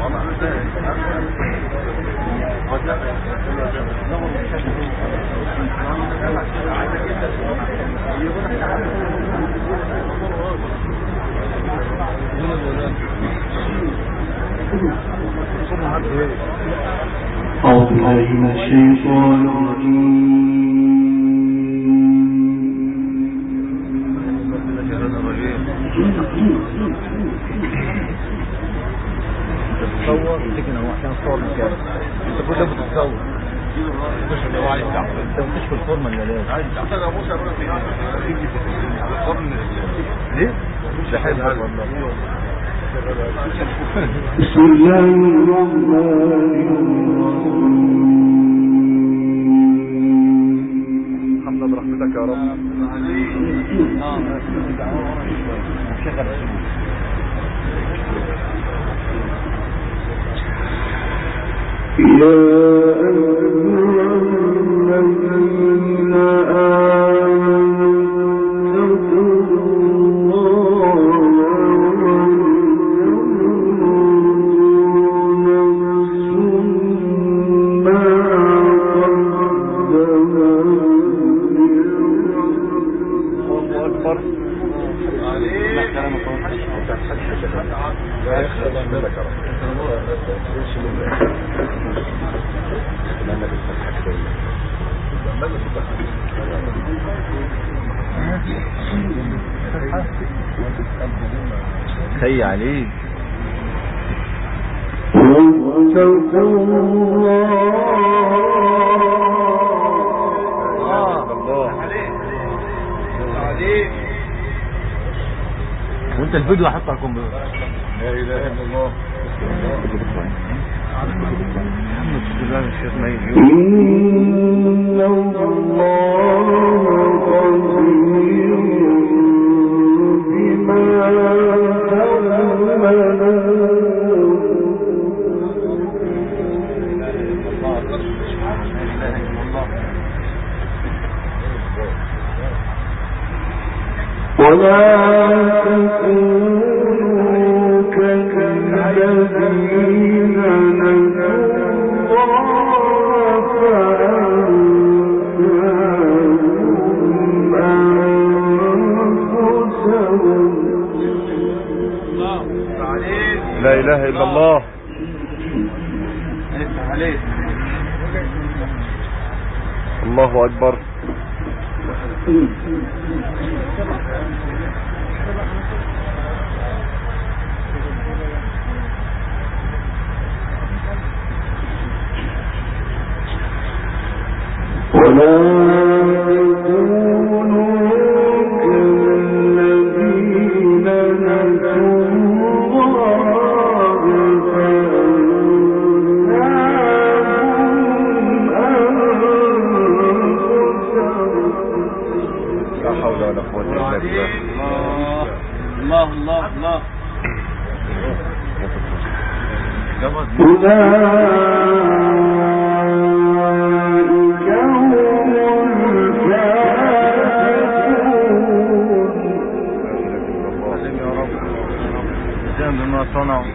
أعوذ بالله من الشيطان الرجيم. تصور تجينا واحنا نصور مكان انت كل ده بتتصور انت مش في الفورمه اللي لازم ليه؟ ده حلو والله. بسم الله الرحمن الرحيم. الحمد لله برحمتك يا رب. يا أيها الذين آمنوا خي عليك وانت الفيديو هحطه على الكمبيوتر. لا اله الا الله. إن الله قدير بما ولا تكونوا كالذين نسوا الله فأنساهم أنفسهم. لا اله الا الله. الله اكبر. ولا تكونوا كالذين نسوا الله فأنساهم أنفسهم. لا حول ولا قوة الا بالله. الله الله الله. أولئك هم الفاسقون. يا رب جنب ما صنعوا.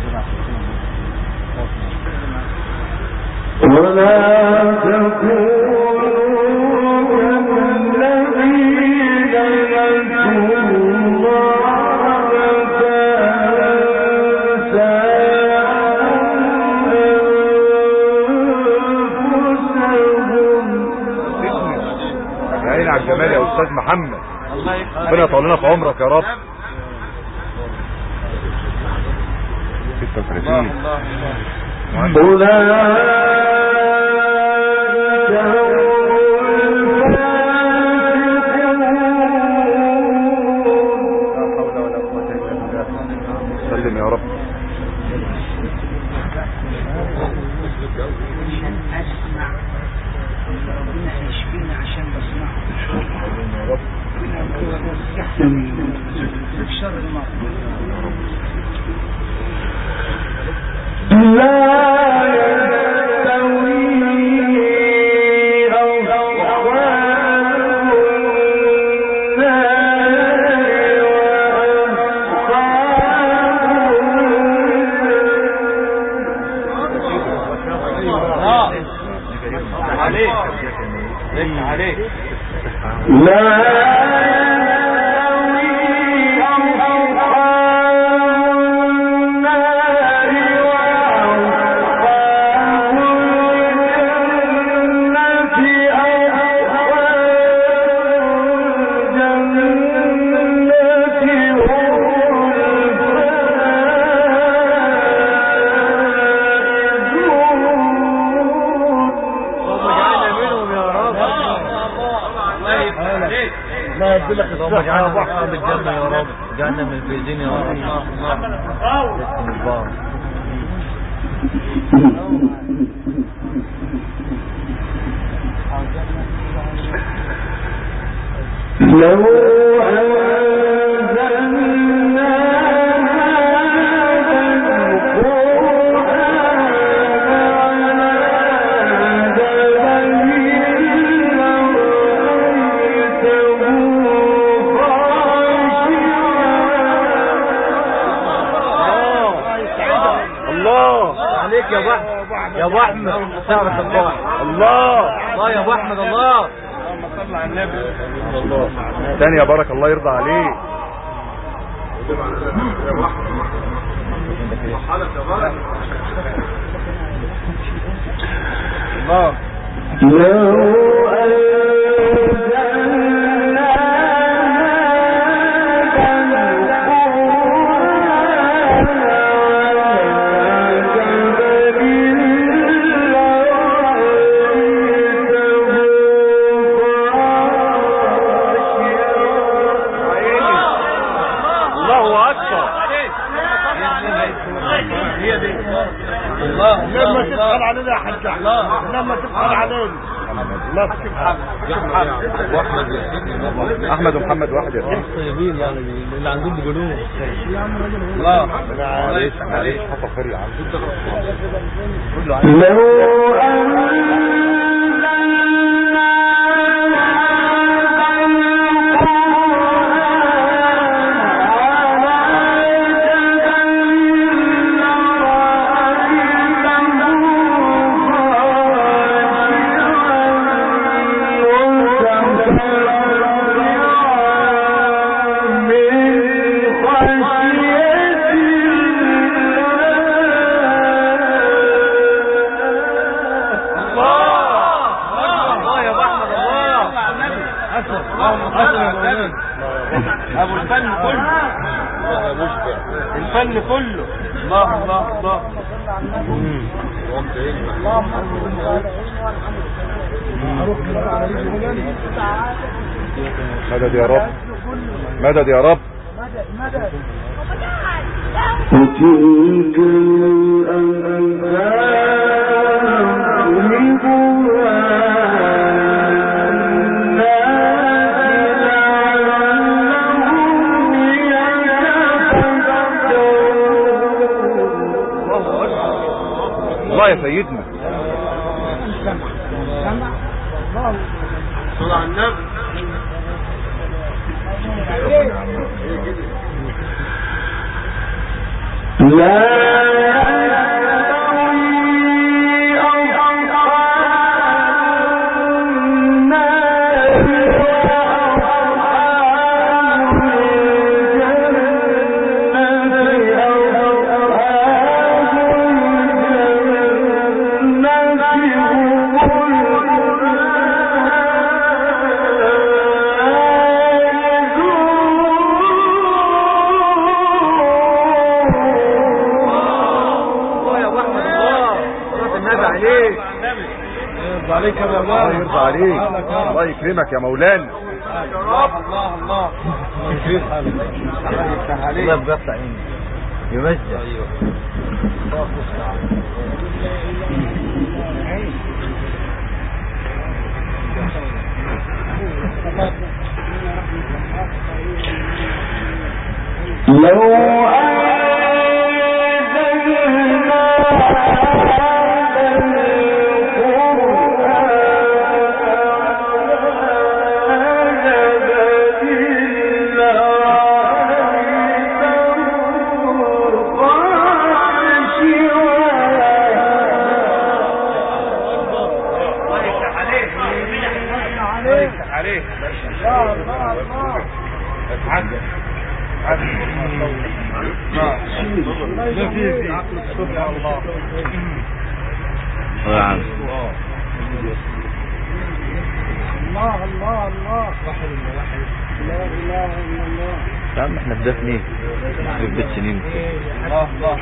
ولا تكونوا على الجمال يا استاذ محمد. الله يفتح ربنا يطول لنا في عمرك يا رب. 36 سلم يا رب. ربنا هيشفينا عشان نسمعه يا رب. في شر المرض اللهم اجعلنا من اصحاب الجنة يا رب. اجعلنا من الفائزين يا رب. لو يا ابو احمد تعرف الله الله يا ابو احمد الله. اللهم صل على النبي. الله تاني يا بارك الله يرضى عليك. الله لما تدخل علينا يا حاج لما تدخل علينا احمد ومحمد واحد يا سيدي. طيبين يعني اللي عندهم بيقولوه. الله معلش حصل خير يا عم. ابو الفن كله الفن كله. الله الله الله. مدد يا رب مدد يا رب. وتلك الأنهار الله يا سيدنا. صلى على النبي. يرضى عليك يا مولانا. الله يرضى عليك. الله يكرمك يا مولانا. الله الله الله. كيف حالك؟ الله يفتح عليك. الله يبقى عيني يمجد. ايوه لو الله الله الله. لا اله الا الله. يا عم احنا في ده سنين في بداية سنين. الله الله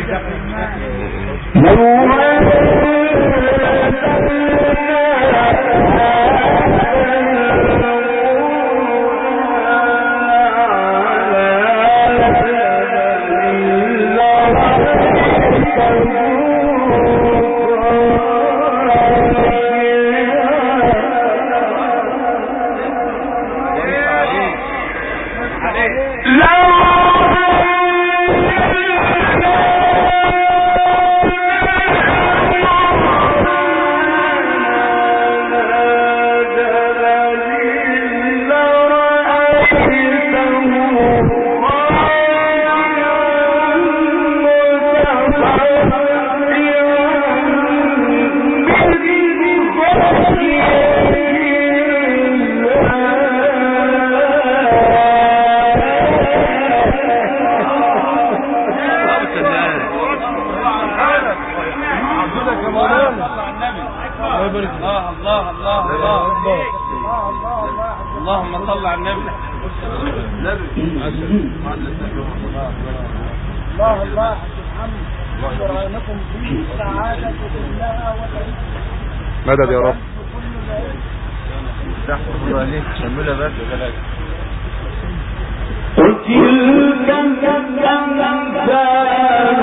اللهم صل على النبي. الله الله الحمد ورأيناكم في السعادة كلها مدد يا رب. الله عليك شملها بس ولا وتلك الأمثال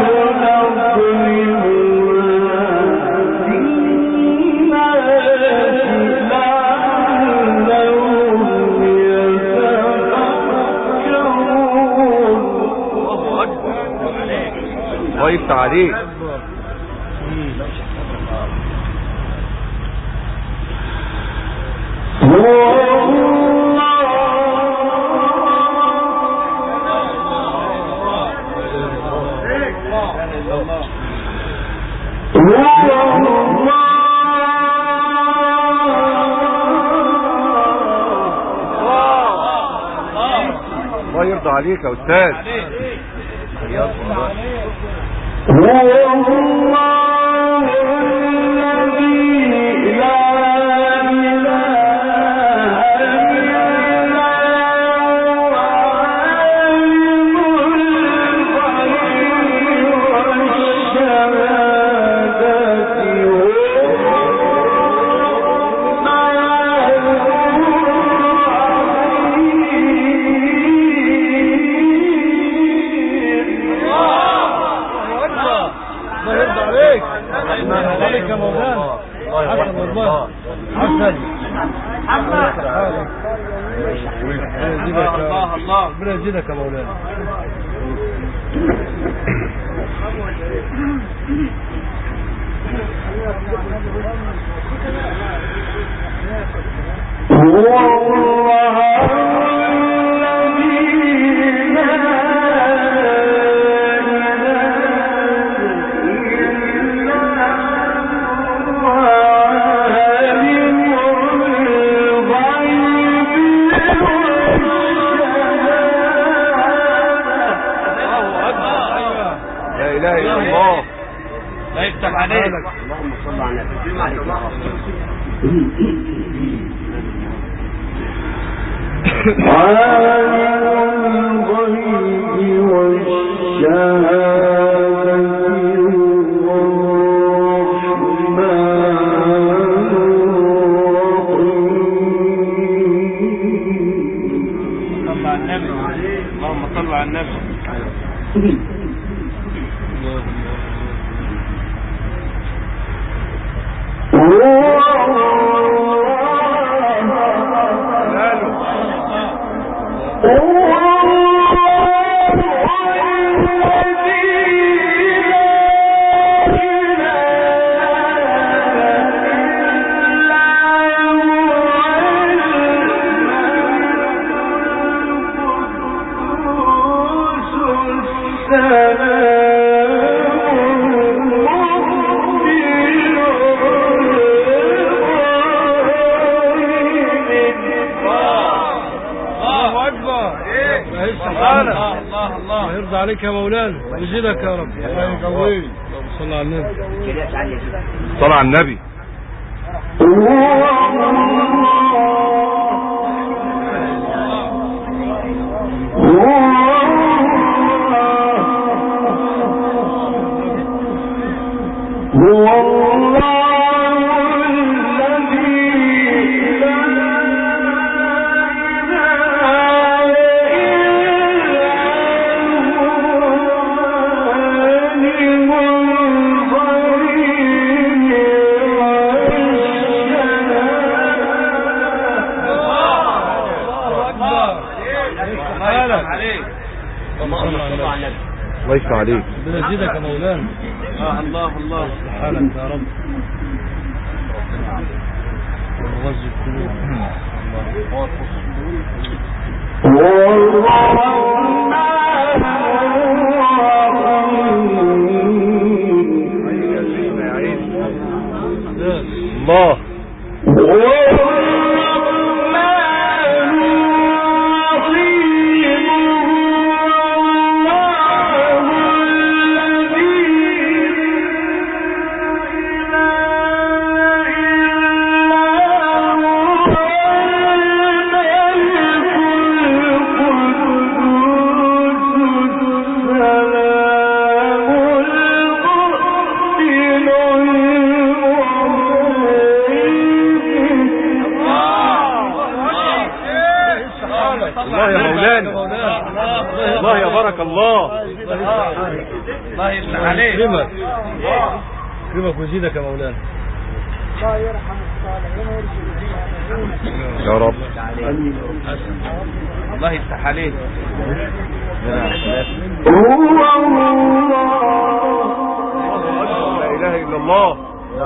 الله يفتح عليك. الله يرضى عليك يا استاذ. ربنا يزيدك يا مولانا. اللهم صل على النبي. عالم الغيب والشهادة الرحمن يرضى عليك يا مولانا ويزيدك يا رب. الله يقويك. صلى على النبي. صلى على النبي. الله يفتح عليك. بنزيدك يا مولانا. الله الله حالك يا رب. وغزي القلوب. الله الله يا بارك الله. الله يفتح عليك. كرمك ويزيدك يا مولانا. الله يرحم الصالحين ويرزقهم يا رب. الله يفتح عليك. لا اله الا الله.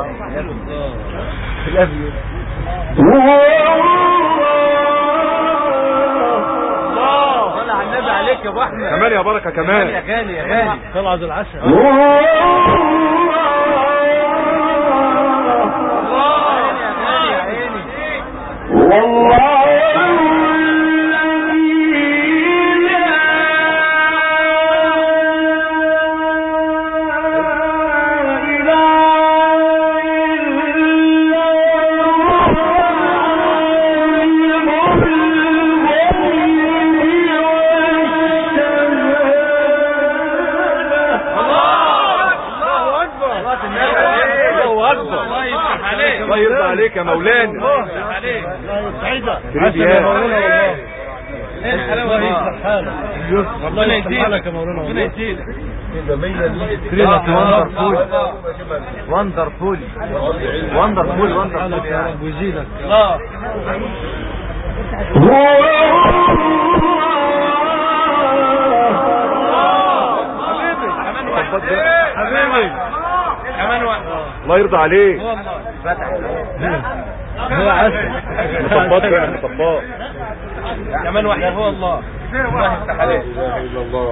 عليك يا ابو احمد. كمان يا بركه كمان. يا غالي يا غالي. طلع ذو العشاء. الله يرضى عليك يا مولانا. الله عليك. الله يسعدك. حسن يا مولانا والله. ايه الحلاوه دي؟ ربنا يديلك يا مولانا. ربنا يديلك. وندرفول وندرفول يا رب ويزيدك. الله حبيبي كمان واحد. الله يرضى عليك. هو عسل مطبط كمان واحد. هو الله. الله يفتح عليك. لا اله الا الله.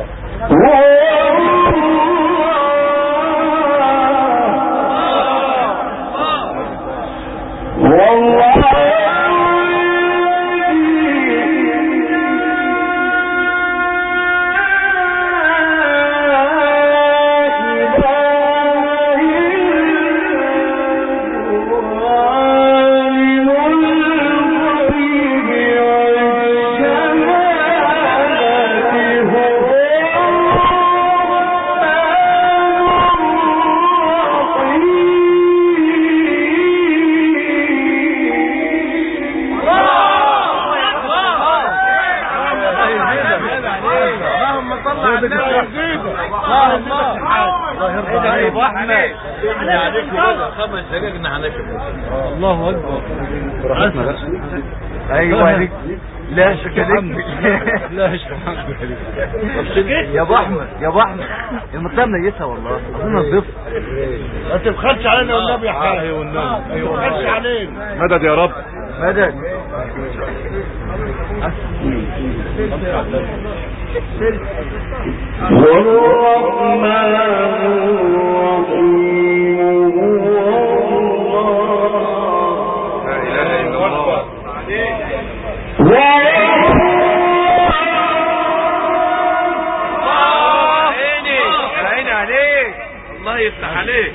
5 دقائق نحنشف. الله اكبر. براحتنا بقى. ايوه عليك. لا شكلك لا يا محمد. يا ابو احمد يا ابو احمد المنطقه منيسه والله اظن نظيفه. ما تبخلش علينا والنبي يا حاج. ايوه والنبي. ما تبخلش علينا. مدد يا رب مدد. والرحمن الله يفتح عليك.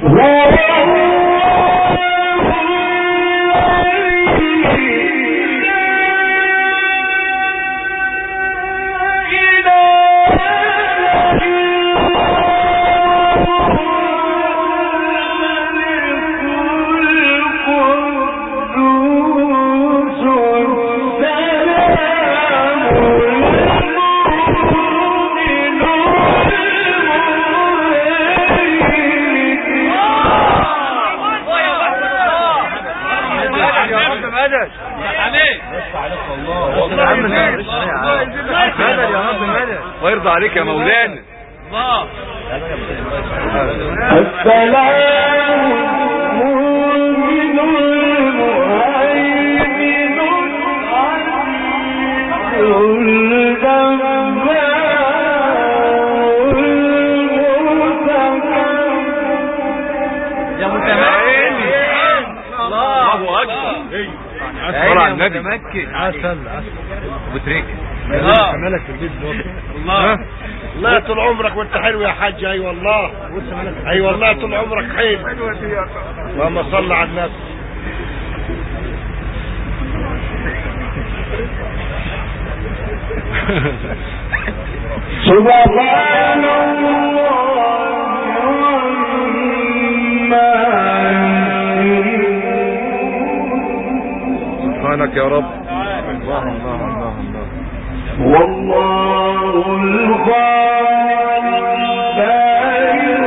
ويرضى عليك يا مولانا. الله السلام المؤمن المهيمن يا متمكن. الله اكبر. اصبر على النبي. عسل وبتريك مالك في البيت دول. الله الله طول عمرك وانت حلو يا حاج. اي والله اي والله طول عمرك حلو. اللهم صل على النبي. سبحان سبحانك يا رب. الله الله الله الله. والله الخالق بارئ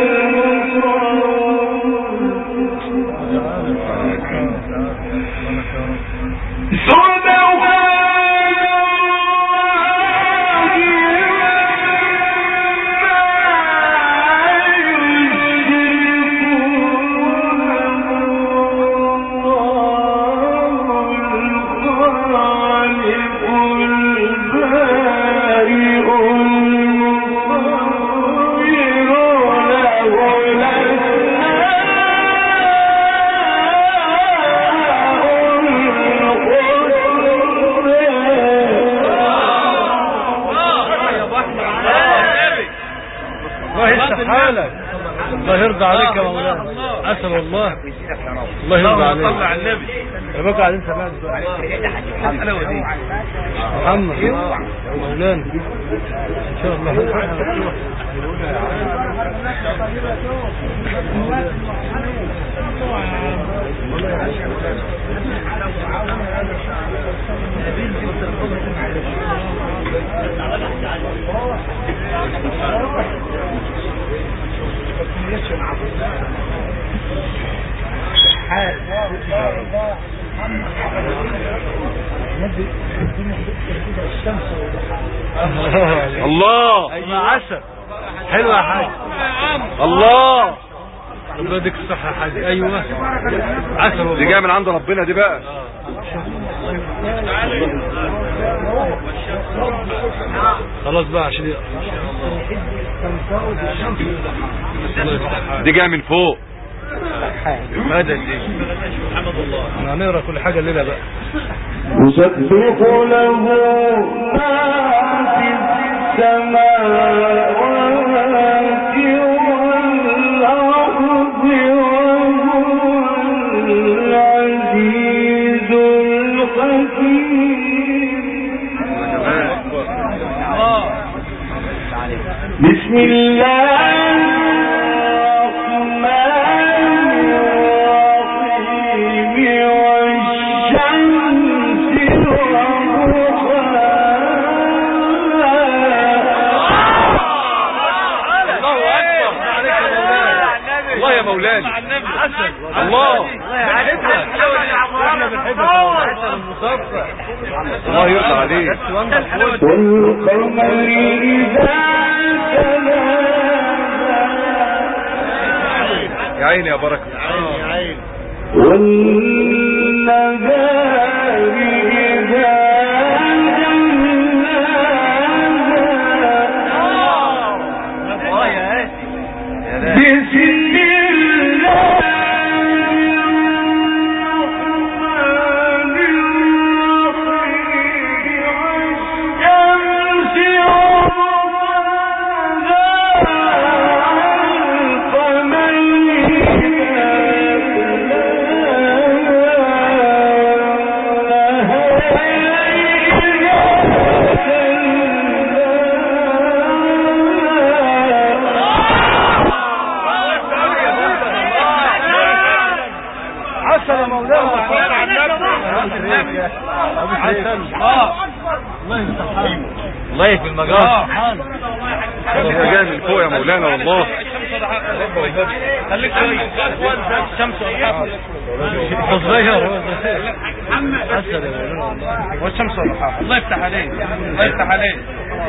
الله يرضى عليك يا مولانا. عسل والله. الله يرضى عليك. صل على النبي. يا بقى قاعدين سمعت محمد يا مولانا ان شاء الله. الله ايوه عسل حلو يا حاج. الله ربنا يديك الصحة يا حاج. ايوه عسل والله. دي جايه من عند ربنا دي بقى. خلاص بقى عشان دي جايه من فوق. مدد دي. سبحان الله. احنا هنقرا كل حاجه الليله بقى. يسبح له ما في السماوات والأرض وهو العزيز الحكيم. بسم الله الله احنا بنحبك الله يرضى عليك. يا عيني يا بركة. يا عيني. الله في المجال. انت جاي من فوق يا مولانا والله. خليك كويس. الشمس والحافظ. صغير حسن يا مولانا والله. والشمس والحافظ. الله يفتح عليك. الله يفتح عليك.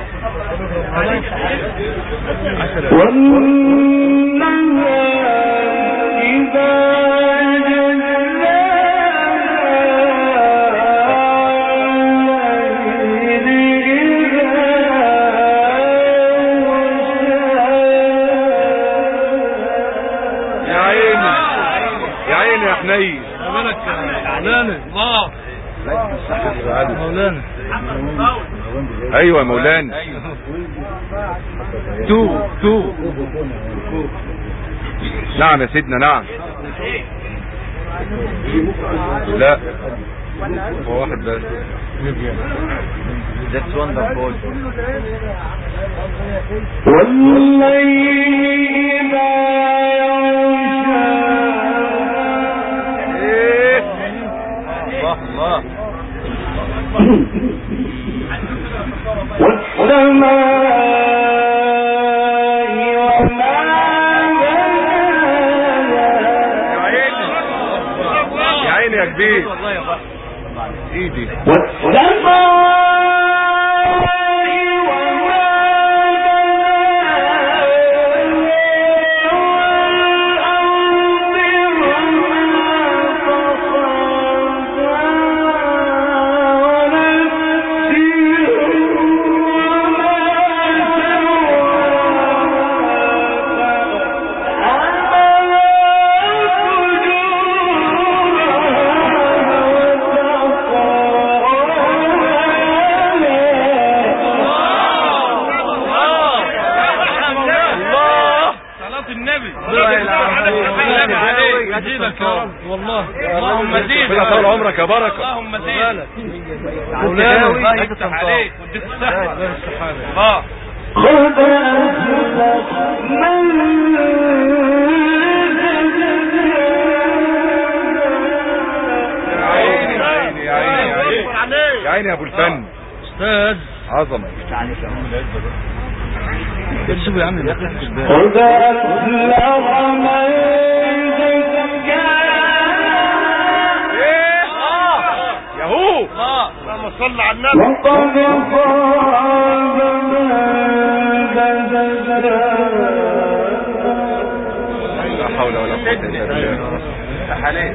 حنين مالك مولانا. الله مولانا. ايوه مولانا. تو نعم يا سيدنا. نعم. لا هو واحد بس. That's wonderful. والليل الله والسماء وما يا عيني يا كبير والله يا بحر ايدي. والسماء والله. اللهم زيد طول عمرك يا بركة. اللهم زيد مولانا. الله يفتح عليك واديك الصحة. الله يا عيني يا ابو الفن. استاذ عظمة. شوفوا يا عم يهو. اللهم صل على النبي. لا حول ولا قوة الا بالله. حاليا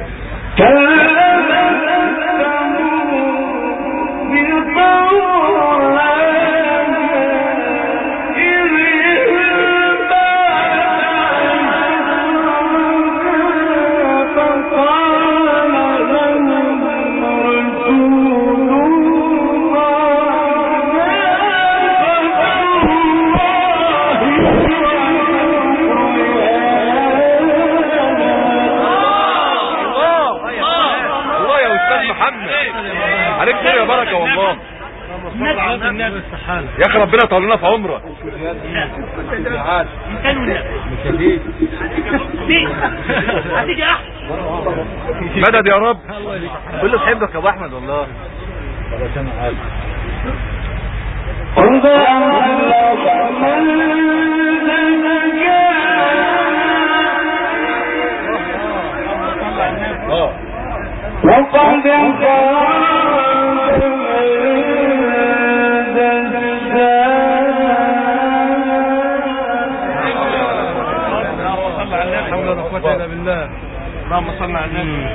عليك خير يا بركة والله. يا اخي ربنا يطول لنا في عمرك. مدد يا رب. كله بحبك يا ابو احمد والله. اللهم صل على النبي.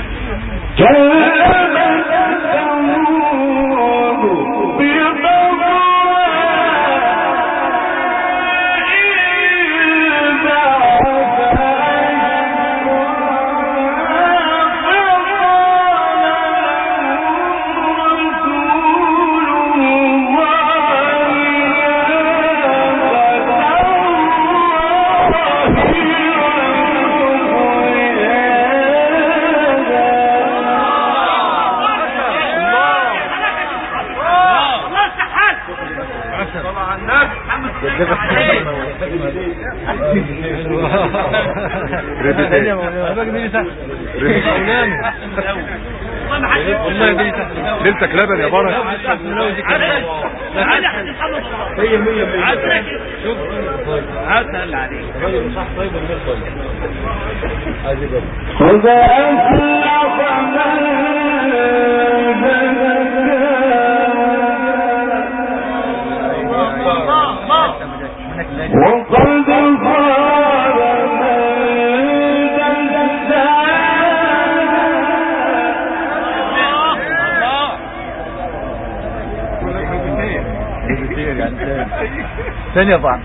ليلتك لبن يا بركة. هي 100 شوف عسل عليك. ثانية بعض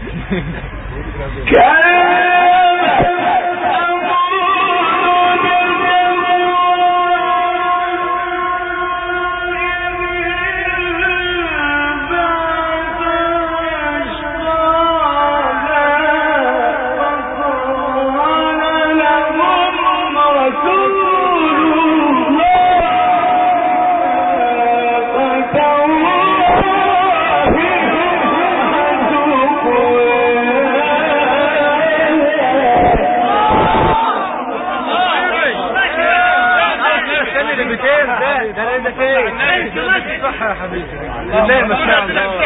صح يا حبيبي لله ما شاء الله.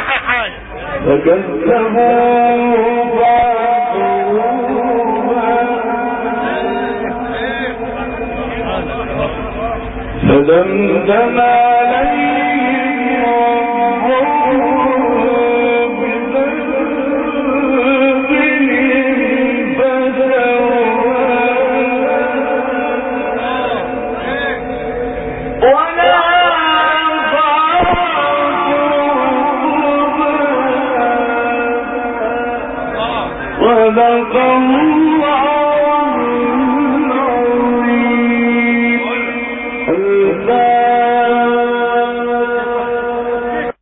فدمدم عليهم صدق الله